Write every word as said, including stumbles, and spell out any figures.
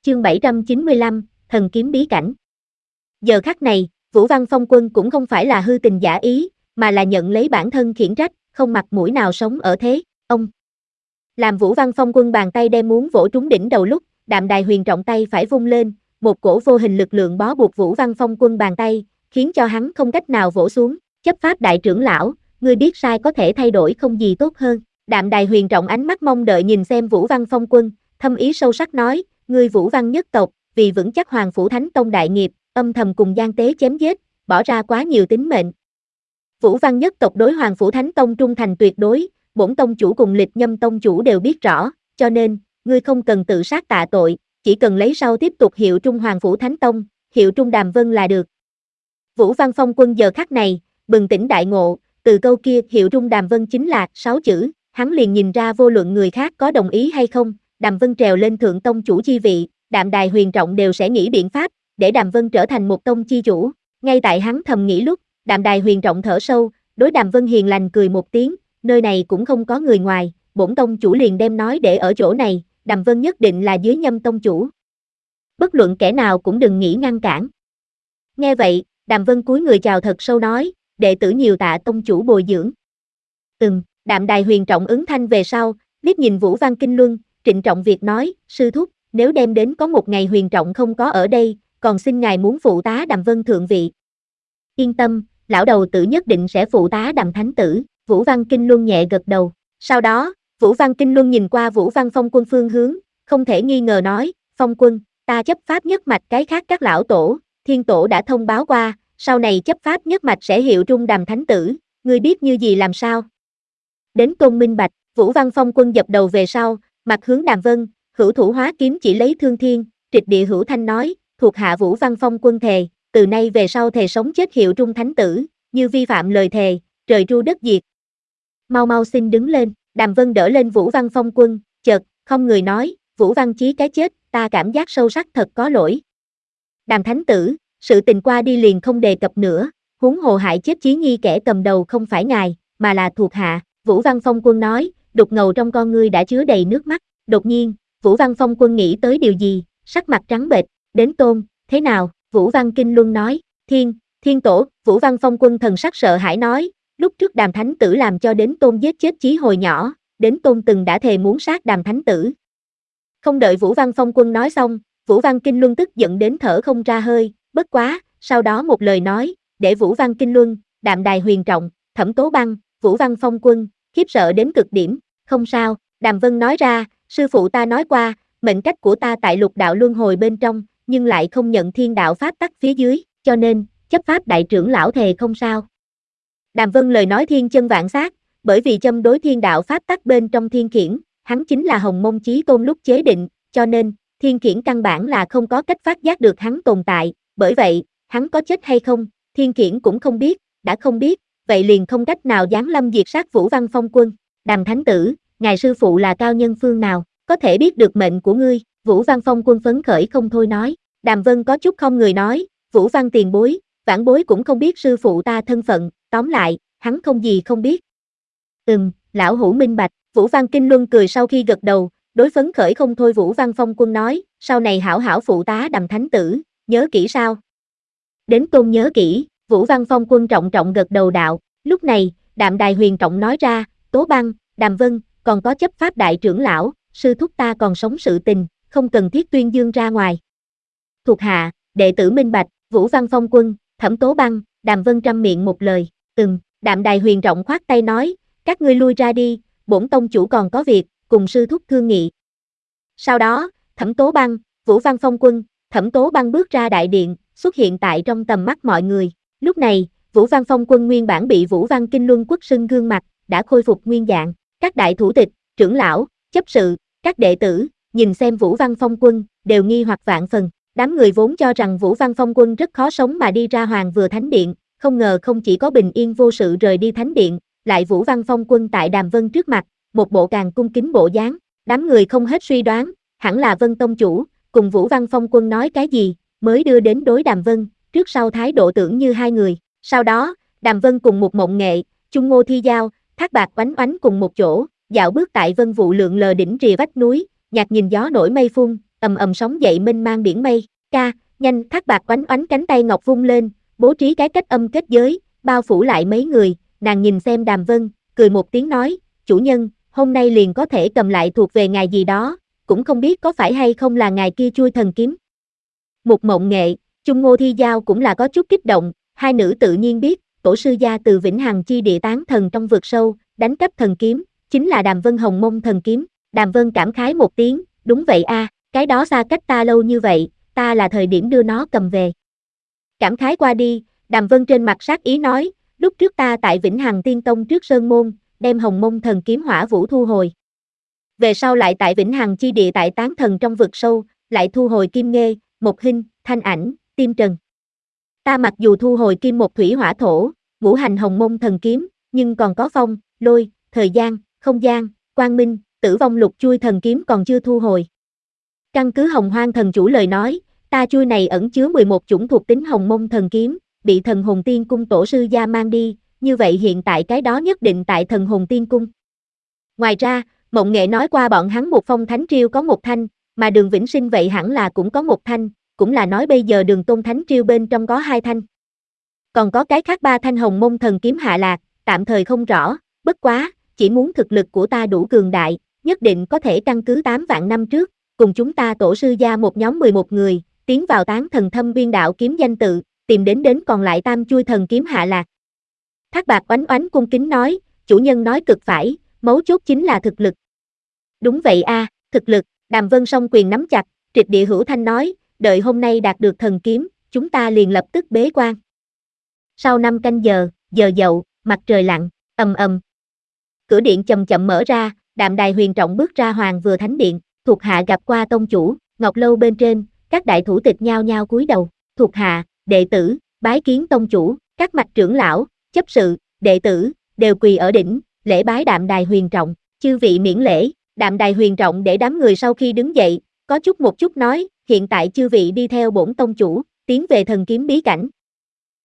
chương bảy trăm chín mươi lăm, thần kiếm bí cảnh. Giờ khắc này, Vũ Văn Phong Quân cũng không phải là hư tình giả ý, mà là nhận lấy bản thân khiển trách, không mặt mũi nào sống ở thế, ông. Làm Vũ Văn Phong Quân bàn tay đem muốn vỗ trúng đỉnh đầu lúc, Đạm Đài Huyền trọng tay phải vung lên, một cổ vô hình lực lượng bó buộc Vũ Văn Phong Quân bàn tay, khiến cho hắn không cách nào vỗ xuống. Chấp pháp đại trưởng lão, ngươi biết sai có thể thay đổi không gì tốt hơn. Đạm Đài Huyền trọng ánh mắt mong đợi nhìn xem Vũ Văn Phong Quân, thâm ý sâu sắc nói, ngươi Vũ Văn nhất tộc, vì vững chắc Hoàng Phủ Thánh Tông đại nghiệp, âm thầm cùng gian tế chém giết, bỏ ra quá nhiều tính mệnh. Vũ Văn nhất tộc đối Hoàng Phủ Thánh Tông trung thành tuyệt đối, bổn tông chủ cùng Lịch Nhâm tông chủ đều biết rõ, cho nên, ngươi không cần tự sát tạ tội, chỉ cần lấy sau tiếp tục hiệu trung Hoàng Phủ Thánh Tông, hiệu trung Đàm Vân là được. Vũ Văn Phong Quân giờ khắc này, bừng tỉnh đại ngộ, từ câu kia hiệu trung Đàm Vân chính là sáu chữ, hắn liền nhìn ra vô luận người khác có đồng ý hay không, Đàm Vân trèo lên thượng tông chủ chi vị, Đạm Đài Huyền trọng đều sẽ nghĩ biện pháp, để Đàm Vân trở thành một tông chi chủ. Ngay tại hắn thầm nghĩ lúc, Đạm Đài Huyền trọng thở sâu, đối Đàm Vân hiền lành cười một tiếng, nơi này cũng không có người ngoài, bổn tông chủ liền đem nói để ở chỗ này, Đàm Vân nhất định là dưới Nhâm tông chủ. Bất luận kẻ nào cũng đừng nghĩ ngăn cản. Nghe vậy, Đàm Vân cúi người chào thật sâu nói, đệ tử nhiều tạ tông chủ bồi dưỡng. Ừm, Đạm Đài Huyền trọng ứng thanh về sau, liếc nhìn Vũ Văn Kinh Luân, trịnh trọng việc nói, sư thúc, nếu đem đến có một ngày Huyền trọng không có ở đây, còn xin ngài muốn phụ tá Đàm Vân thượng vị. Yên tâm, lão đầu tử nhất định sẽ phụ tá Đàm thánh tử, Vũ Văn Kinh Luân nhẹ gật đầu. Sau đó, Vũ Văn Kinh Luân nhìn qua Vũ Văn Phong Quân phương hướng, không thể nghi ngờ nói, Phong Quân, ta chấp pháp nhất mạch cái khác các lão tổ, thiên tổ đã thông báo qua, sau này chấp pháp nhất mạch sẽ hiệu trung Đàm thánh tử, ngươi biết như gì làm sao? Đến tôn minh bạch, Vũ Văn Phong Quân dập đầu về sau, mặt hướng Đàm Vân, hữu thủ hóa kiếm chỉ lấy thương thiên, trịch địa hữu thanh nói, thuộc hạ Vũ Văn Phong Quân thề, từ nay về sau thề sống chết hiệu trung thánh tử, như vi phạm lời thề, trời tru đất diệt. Mau mau xin đứng lên, Đàm Vân đỡ lên Vũ Văn Phong Quân, chợt, không người nói, Vũ Văn chí cái chết, ta cảm giác sâu sắc thật có lỗi. Đàm thánh tử, sự tình qua đi liền không đề cập nữa, huống hồ hại chết Chí Nhi kẻ cầm đầu không phải ngài, mà là thuộc hạ, Vũ Văn Phong Quân nói, đục ngầu trong con ngươi đã chứa đầy nước mắt, đột nhiên, Vũ Văn Phong Quân nghĩ tới điều gì, sắc mặt trắng bệch, đến tôn, thế nào, Vũ Văn Kinh Luân nói, thiên, thiên tổ, Vũ Văn Phong Quân thần sắc sợ hãi nói, lúc trước Đàm thánh tử làm cho đến tôn giết chết Chí hồi nhỏ, đến tôn từng đã thề muốn sát Đàm thánh tử. Không đợi Vũ Văn Phong Quân nói xong, Vũ Văn Kinh Luân tức giận đến thở không ra hơi, bất quá, sau đó một lời nói, để Vũ Văn Kinh Luân, Đạm Đài Huyền trọng, Thẩm Tố Băng, Vũ Văn Phong Quân, khiếp sợ đến cực điểm, không sao, Đàm Vân nói ra, sư phụ ta nói qua, mệnh cách của ta tại lục đạo luân hồi bên trong, nhưng lại không nhận thiên đạo pháp tắc phía dưới, cho nên, chấp pháp đại trưởng lão thề không sao. Đàm Vân lời nói thiên chân vạn sát, bởi vì châm đối thiên đạo pháp tắc bên trong thiên khiển, hắn chính là Hồng Mông Chí Tôn lúc chế định, cho nên, thiên khiển căn bản là không có cách phát giác được hắn tồn tại, bởi vậy, hắn có chết hay không, thiên khiển cũng không biết, đã không biết, vậy liền không cách nào giáng lâm diệt sát Vũ Văn Phong Quân. Đàm thánh tử, ngài sư phụ là cao nhân phương nào, có thể biết được mệnh của ngươi, Vũ Văn Phong Quân phấn khởi không thôi nói. Đàm Vân có chút không người nói, Vũ Văn tiền bối, vãn bối cũng không biết sư phụ ta thân phận, tóm lại, hắn không gì không biết. Ừm, lão hữu minh bạch, Vũ Văn Kinh Luân cười sau khi gật đầu, đối phấn khởi không thôi Vũ Văn Phong Quân nói, sau này hảo hảo phụ tá Đàm thánh tử, nhớ kỹ sao? Đến tôn nhớ kỹ, Vũ Văn Phong Quân trọng trọng gật đầu đạo, lúc này, Đạm Đài Huyền trọng nói ra, Tố Băng, Đàm Vân, còn có chấp pháp đại trưởng lão, sư thúc ta còn sống sự tình, không cần thiết tuyên dương ra ngoài. Thuộc hạ, đệ tử minh bạch, Vũ Văn Phong Quân, Thẩm Tố Băng, Đàm Vân trăm miệng một lời, ừm, Đạm Đài Huyền trọng khoát tay nói, các ngươi lui ra đi, bổn tông chủ còn có việc, cùng sư thúc thương nghị. Sau đó, Thẩm Tố Băng, Vũ Văn Phong Quân, Thẩm Tố Băng bước ra đại điện, xuất hiện tại trong tầm mắt mọi người. Lúc này, Vũ Văn Phong Quân nguyên bản bị Vũ Văn Kinh Luân quất sưng gương mặt, đã khôi phục nguyên dạng. Các đại thủ tịch, trưởng lão, chấp sự, các đệ tử, nhìn xem Vũ Văn Phong Quân, đều nghi hoặc vạn phần. Đám người vốn cho rằng Vũ Văn Phong Quân rất khó sống mà đi ra Hoàng Vừa Thánh Điện, không ngờ không chỉ có bình yên vô sự rời đi Thánh Điện, lại Vũ Văn Phong Quân tại Đàm Vân trước mặt, một bộ càng cung kính bộ dáng. Đám người không hết suy đoán, hẳn là Vân tông chủ, cùng Vũ Văn Phong Quân nói cái gì, mới đưa đến đối Đàm Vân, trước sau thái độ tưởng như hai người. Sau đó, Đàm Vân cùng một mộng nghệ, Chung Ngô Thi Giao, Thác Bạc Oánh Oánh cùng một chỗ, dạo bước tại vân vụ lượn lờ đỉnh rìa vách núi, nhạc nhìn gió nổi mây phun, ầm ầm sóng dậy mênh mang biển mây. Ca, nhanh, Thác Bạt oánh oánh cánh tay ngọc vung lên, bố trí cái cách âm kết giới, bao phủ lại mấy người, nàng nhìn xem Đàm Vân, cười một tiếng nói, chủ nhân, hôm nay liền có thể cầm lại thuộc về ngài gì đó, cũng không biết có phải hay không là ngài kia chui thần kiếm. Mục Mộng Nghệ, Chung Ngô Thi Giao cũng là có chút kích động, hai nữ tự nhiên biết, tổ sư gia từ Vĩnh Hằng chi địa tán thần trong vực sâu, đánh cắp thần kiếm, chính là Đàm Vân Hồng Mông thần kiếm. Đàm Vân cảm khái một tiếng, đúng vậy a, à, cái đó xa cách ta lâu như vậy, ta là thời điểm đưa nó cầm về. Cảm khái qua đi, Đàm Vân trên mặt sát ý nói, lúc trước ta tại Vĩnh Hằng Tiên Tông trước Sơn Môn, đem Hồng Mông thần kiếm hỏa vũ thu hồi. Về sau lại tại Vĩnh Hằng chi địa tại tán thần trong vực sâu, lại thu hồi Kim Nghê, Một Hinh, Thanh Ảnh, Tim Trần. Ta mặc dù thu hồi Kim Một Thủy Hỏa Thổ, ngũ hành Hồng Mông thần kiếm, nhưng còn có phong, lôi, thời gian, không gian, quang minh, tử vong lục chui thần kiếm còn chưa thu hồi. Căn cứ Hồng Hoang thần chủ lời nói, ta chui này ẩn chứa mười một chủng thuộc tính Hồng Mông thần kiếm, bị Thần Hồn Tiên Cung tổ sư gia mang đi, như vậy hiện tại cái đó nhất định tại Thần Hồn Tiên Cung. Ngoài ra, Mộng Nghệ nói qua bọn hắn một phong thánh triêu có một thanh, mà Đường Vĩnh Sinh vậy hẳn là cũng có một thanh, cũng là nói bây giờ Đường Tôn thánh triêu bên trong có hai thanh. Còn có cái khác ba thanh Hồng Mông thần kiếm hạ lạc, tạm thời không rõ, bất quá, chỉ muốn thực lực của ta đủ cường đại, nhất định có thể căn cứ tám vạn năm trước, cùng chúng ta tổ sư gia một nhóm mười một người, tiến vào tán thần thâm viên đạo kiếm danh tự, tìm đến đến còn lại tam chui thần kiếm hạ lạc. Thác Bạt oánh oánh cung kính nói, chủ nhân nói cực phải, mấu chốt chính là thực lực. Đúng vậy a, à, thực lực, Đàm Vân song quyền nắm chặt, triệt địa hữu thanh nói, đợi hôm nay đạt được thần kiếm, chúng ta liền lập tức bế quan. Sau năm canh giờ, giờ dậu, mặt trời lặn, ầm ầm. Cửa điện chậm chậm mở ra, Đạm Đài Huyền Trọng bước ra Hoàng Vừa Thánh Điện, thuộc hạ gặp qua tông chủ, ngọc lâu bên trên, các đại thủ tịch nhao nhao cúi đầu, thuộc hạ, đệ tử, bái kiến tông chủ, các mạch trưởng lão, chấp sự, đệ tử, đều quỳ ở đỉnh, lễ bái Đạm Đài Huyền Trọng, chư vị miễn lễ. Đạm Đài Huyền Trọng để đám người sau khi đứng dậy, có chút một chút nói, hiện tại chư vị đi theo bổn tông chủ, tiến về thần kiếm bí cảnh.